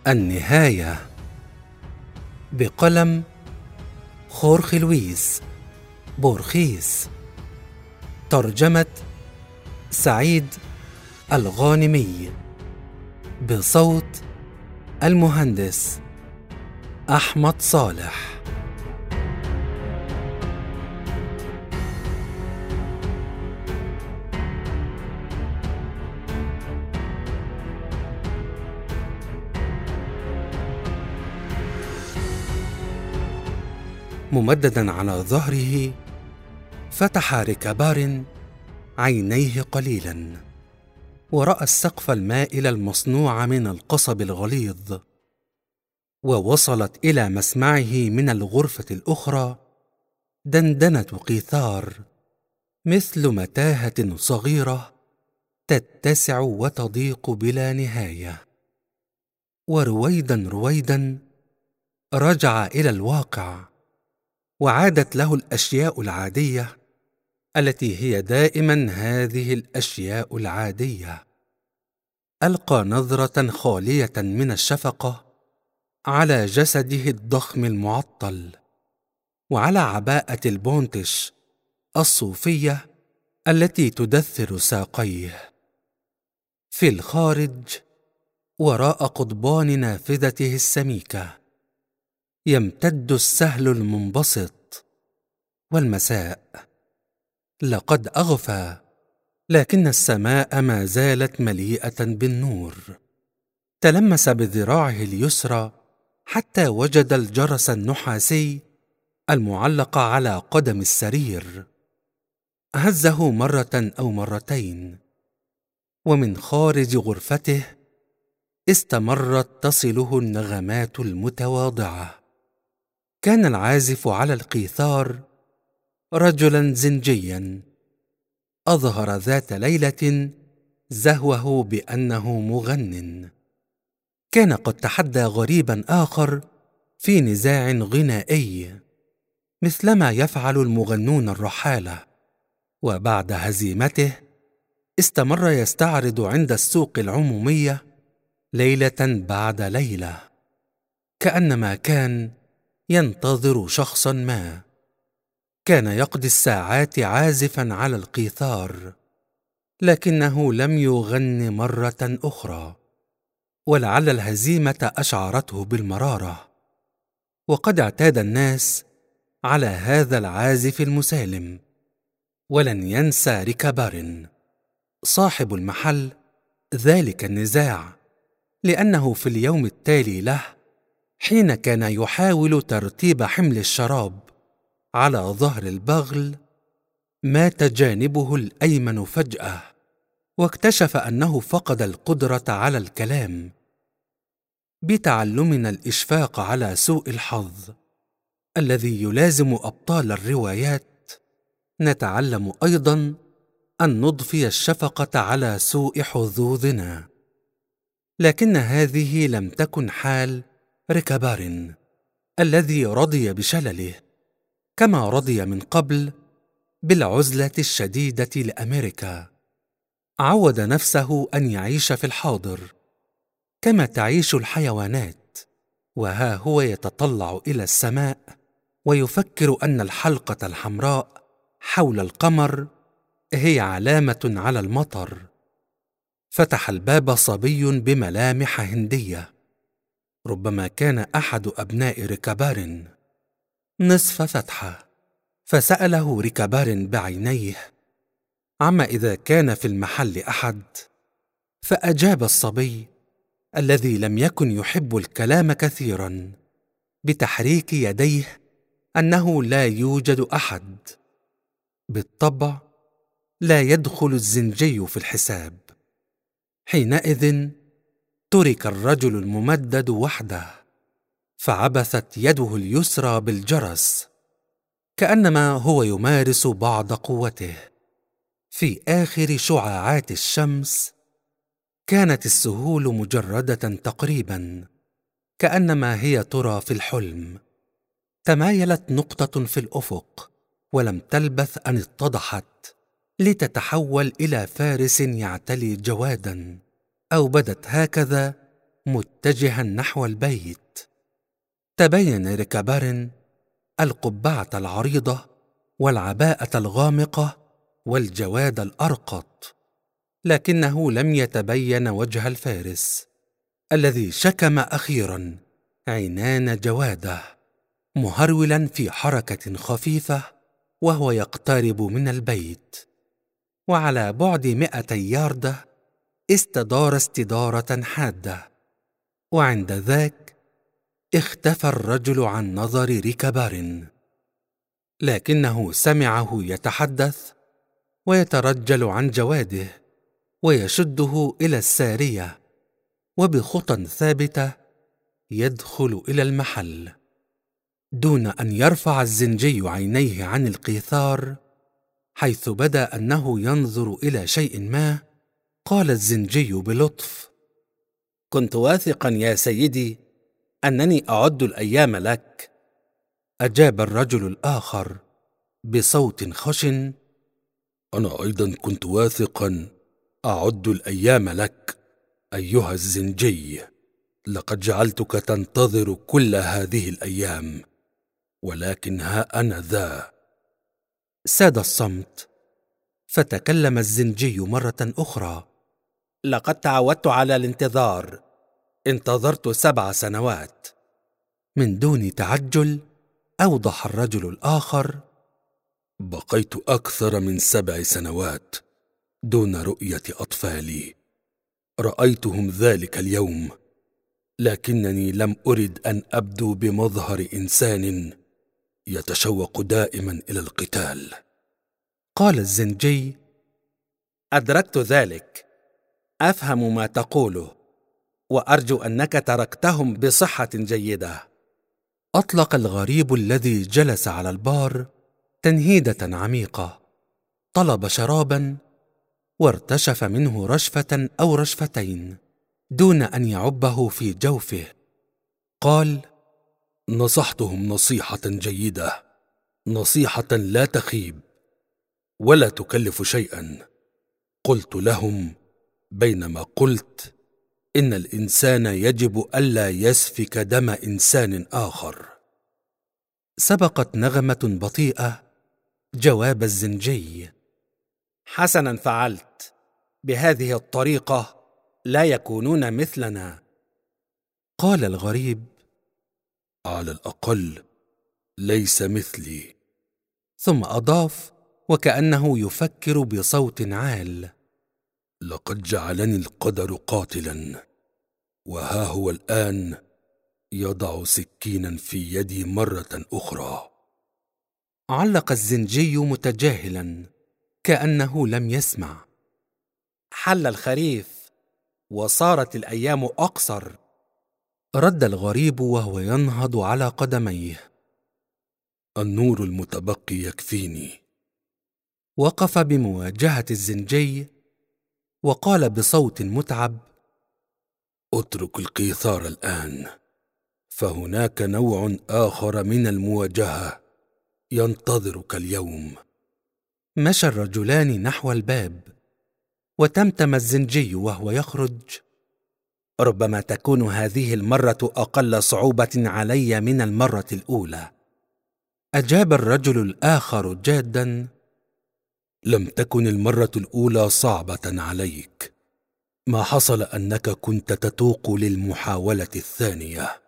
النهاية بقلم خورخي لويس بورخيس. ترجمة سعيد الغانمي، بصوت المهندس أحمد صالح. ممددا على ظهره، فتح ريكابار عينيه قليلا ورأى السقف المائل المصنوع من القصب الغليظ، ووصلت إلى مسمعه من الغرفة الأخرى دندنة قيثار، مثل متاهة صغيرة تتسع وتضيق بلا نهاية. ورويدا رويدا رجع إلى الواقع، وعادت له الأشياء العادية التي هي دائما هذه الأشياء العادية. ألقى نظرة خالية من الشفقة على جسده الضخم المعطل، وعلى عباءة البونتش الصوفية التي تدثر ساقيه. في الخارج، وراء قضبان نافذته السميكة، يمتد السهل المنبسط. والمساء لقد أغفى، لكن السماء ما زالت مليئة بالنور. تلمس بذراعه اليسرى حتى وجد الجرس النحاسي المعلق على قدم السرير. هزه مرة أو مرتين، ومن خارج غرفته استمرت تصله النغمات المتواضعة. كان العازف على القيثار رجلا زنجيا، أظهر ذات ليلة زهوه بأنه مغنٍ. كان قد تحدى غريبا آخر في نزاع غنائي، مثلما يفعل المغنون الرحالة، وبعد هزيمته استمر يستعرض عند السوق العمومية ليلة بعد ليلة، كأنما كان ينتظر شخصا ما. كان يقضي الساعات عازفا على القيثار، لكنه لم يغن مرة أخرى، ولعل الهزيمة أشعرته بالمرارة. وقد اعتاد الناس على هذا العازف المسالم. ولن ينسى ريكابار صاحب المحل ذلك النزاع، لأنه في اليوم التالي له، حين كان يحاول ترتيب حمل الشراب على ظهر البغل، مات جانبه الأيمن فجأة، واكتشف أنه فقد القدرة على الكلام. بتعلمنا الإشفاق على سوء الحظ الذي يلازم أبطال الروايات، نتعلم أيضا أن نضفي الشفقة على سوء حظوظنا. لكن هذه لم تكن حال ريكابار الذي رضي بشلله، كما رضي من قبل بالعزلة الشديدة لأمريكا. عود نفسه أن يعيش في الحاضر كما تعيش الحيوانات، وها هو يتطلع إلى السماء ويفكر أن الحلقة الحمراء حول القمر هي علامة على المطر. فتح الباب صبي بملامح هندية، ربما كان أحد أبناء ريكابار، نصف فتحة. فسأله ريكابار بعينيه عما إذا كان في المحل أحد، فأجاب الصبي الذي لم يكن يحب الكلام كثيرا بتحريك يديه أنه لا يوجد أحد. بالطبع لا يدخل الزنجي في الحساب. حينئذ ترك الرجل الممدد وحده، فعبثت يده اليسرى بالجرس كأنما هو يمارس بعض قوته. في آخر شعاعات الشمس كانت السهول مجردة تقريبا، كأنما هي ترى في الحلم. تمايلت نقطة في الأفق، ولم تلبث أن اتضحت لتتحول إلى فارس يعتلي جوادا، أو بدت هكذا متجها نحو البيت. تبين ريكابارين القبعة العريضة والعباءة الغامقة والجواد الأرقط، لكنه لم يتبين وجه الفارس الذي شكم أخيرا عنان جواده، مهرولا في حركة خفيفة وهو يقترب من البيت. وعلى بعد 200 ياردة استدار استدارة حادة، وعند ذاك اختفى الرجل عن نظر ريكابارين، لكنه سمعه يتحدث ويترجل عن جواده ويشده إلى السارية، وبخطى ثابتة يدخل إلى المحل دون أن يرفع الزنجي عينيه عن القيثار. حيث بدا أنه ينظر إلى شيء ما، قال الزنجي بلطف: كنت واثقا يا سيدي أنني أعد الأيام لك. أجاب الرجل الآخر بصوت خشن: أنا أيضا كنت واثقا أعد الأيام لك أيها الزنجي، لقد جعلتك تنتظر كل هذه الأيام، ولكن ها أنا ذا. ساد الصمت، فتكلم الزنجي مرة أخرى: لقد تعودت على الانتظار، انتظرت 7 سنوات. من دون تعجل أوضح الرجل الآخر: بقيت أكثر من 7 سنوات دون رؤية أطفالي. رأيتهم ذلك اليوم، لكنني لم أرد أن أبدو بمظهر إنسان يتشوق دائما إلى القتال. قال الزنجي: أدركت ذلك، أفهم ما تقوله، وأرجو أنك تركتهم بصحة جيدة. أطلق الغريب الذي جلس على البار تنهيدة عميقة، طلب شرابا وارتشف منه رشفة أو رشفتين دون أن يعبه في جوفه. قال: نصحتهم نصيحة جيدة، نصيحة لا تخيب ولا تكلف شيئا. قلت لهم بينما قلت إن الإنسان يجب ألا يسفك دم إنسان آخر. سبقت نغمة بطيئة جواب الزنجي: حسنا فعلت، بهذه الطريقة لا يكونون مثلنا. قال الغريب: على الأقل ليس مثلي. ثم أضاف وكأنه يفكر بصوت عال: لقد جعلني القدر قاتلا، وها هو الآن يضع سكينا في يدي مرة أخرى. علق الزنجي متجاهلا كأنه لم يسمع: حل الخريف وصارت الأيام أقصر. رد الغريب وهو ينهض على قدميه: النور المتبقي يكفيني. وقف بمواجهة الزنجي وقال بصوت متعب: اترك القيثار الآن، فهناك نوع آخر من المواجهة ينتظرك اليوم. مشى الرجلان نحو الباب، وتمتم الزنجي وهو يخرج: ربما تكون هذه المرة أقل صعوبة علي من المرة الأولى. أجاب الرجل الآخر جادا: لم تكن المرة الأولى صعبة عليك، ما حصل أنك كنت تتوق للمحاولة الثانية.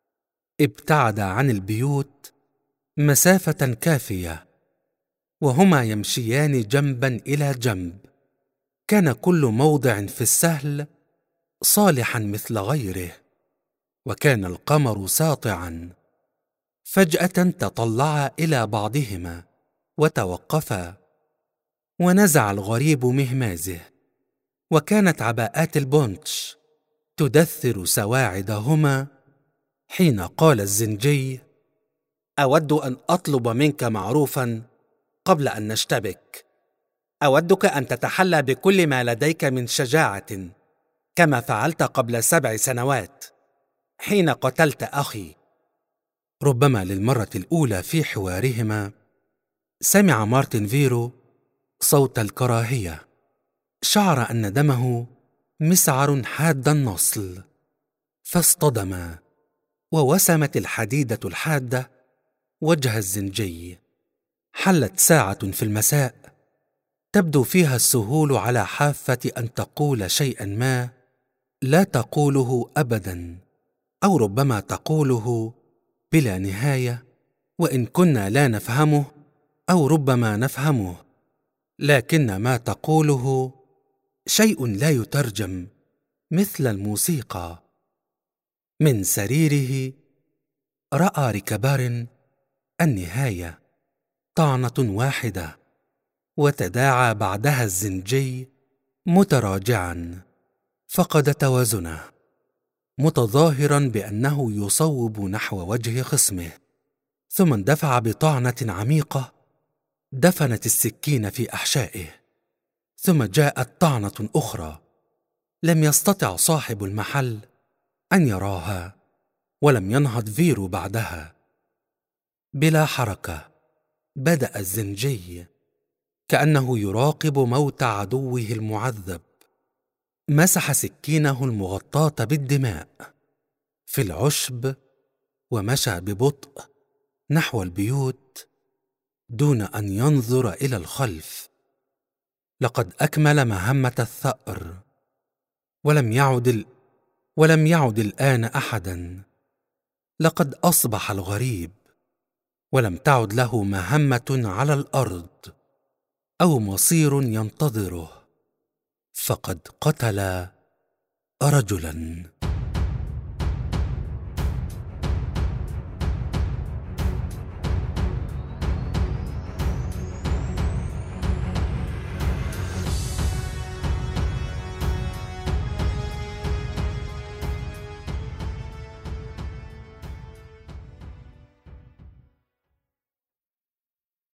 ابتعد عن البيوت مسافة كافية، وهما يمشيان جنبا إلى جنب. كان كل موضع في السهل صالحا مثل غيره، وكان القمر ساطعا. فجأة تطلعا إلى بعضهما وتوقفا، ونزع الغريب مهمازه، وكانت عباءات البونتش تدثر سواعدهما. حين قال الزنجي: أود أن أطلب منك معروفا قبل أن نشتبك. أودك أن تتحلى بكل ما لديك من شجاعة، كما فعلت قبل 7 سنوات حين قتلت أخي. ربما للمرة الأولى في حوارهما سمع مارتن فيرو صوت الكراهية. شعر أن دمه مسعر حاد النصل. فاصطدما، ووسمت الحديدة الحادة وجه الزنجي. حلت ساعة في المساء تبدو فيها السهول على حافة أن تقول شيئا ما لا تقوله أبدا، أو ربما تقوله بلا نهاية، وإن كنا لا نفهمه أو ربما نفهمه، لكن ما تقوله شيء لا يترجم، مثل الموسيقى. من سريره رأى ركبار النهاية، طعنة واحدة، وتداعى بعدها الزنجي متراجعا، فقد توازنه، متظاهرا بأنه يصوب نحو وجه خصمه، ثم اندفع بطعنة عميقة دفنت السكين في أحشائه. ثم جاءت طعنة أخرى لم يستطع صاحب المحل أن يراها، ولم ينهض فيرو بعدها. بلا حركة بدأ الزنجي كأنه يراقب موت عدوه المعذب. مسح سكينه المغطاة بالدماء في العشب، ومشى ببطء نحو البيوت دون أن ينظر إلى الخلف. لقد أكمل مهمة الثأر، ولم يعد الآن أحدا. لقد أصبح الغريب، ولم تعد له مهمة على الأرض أو مصير ينتظره، فقد قتل رجلا.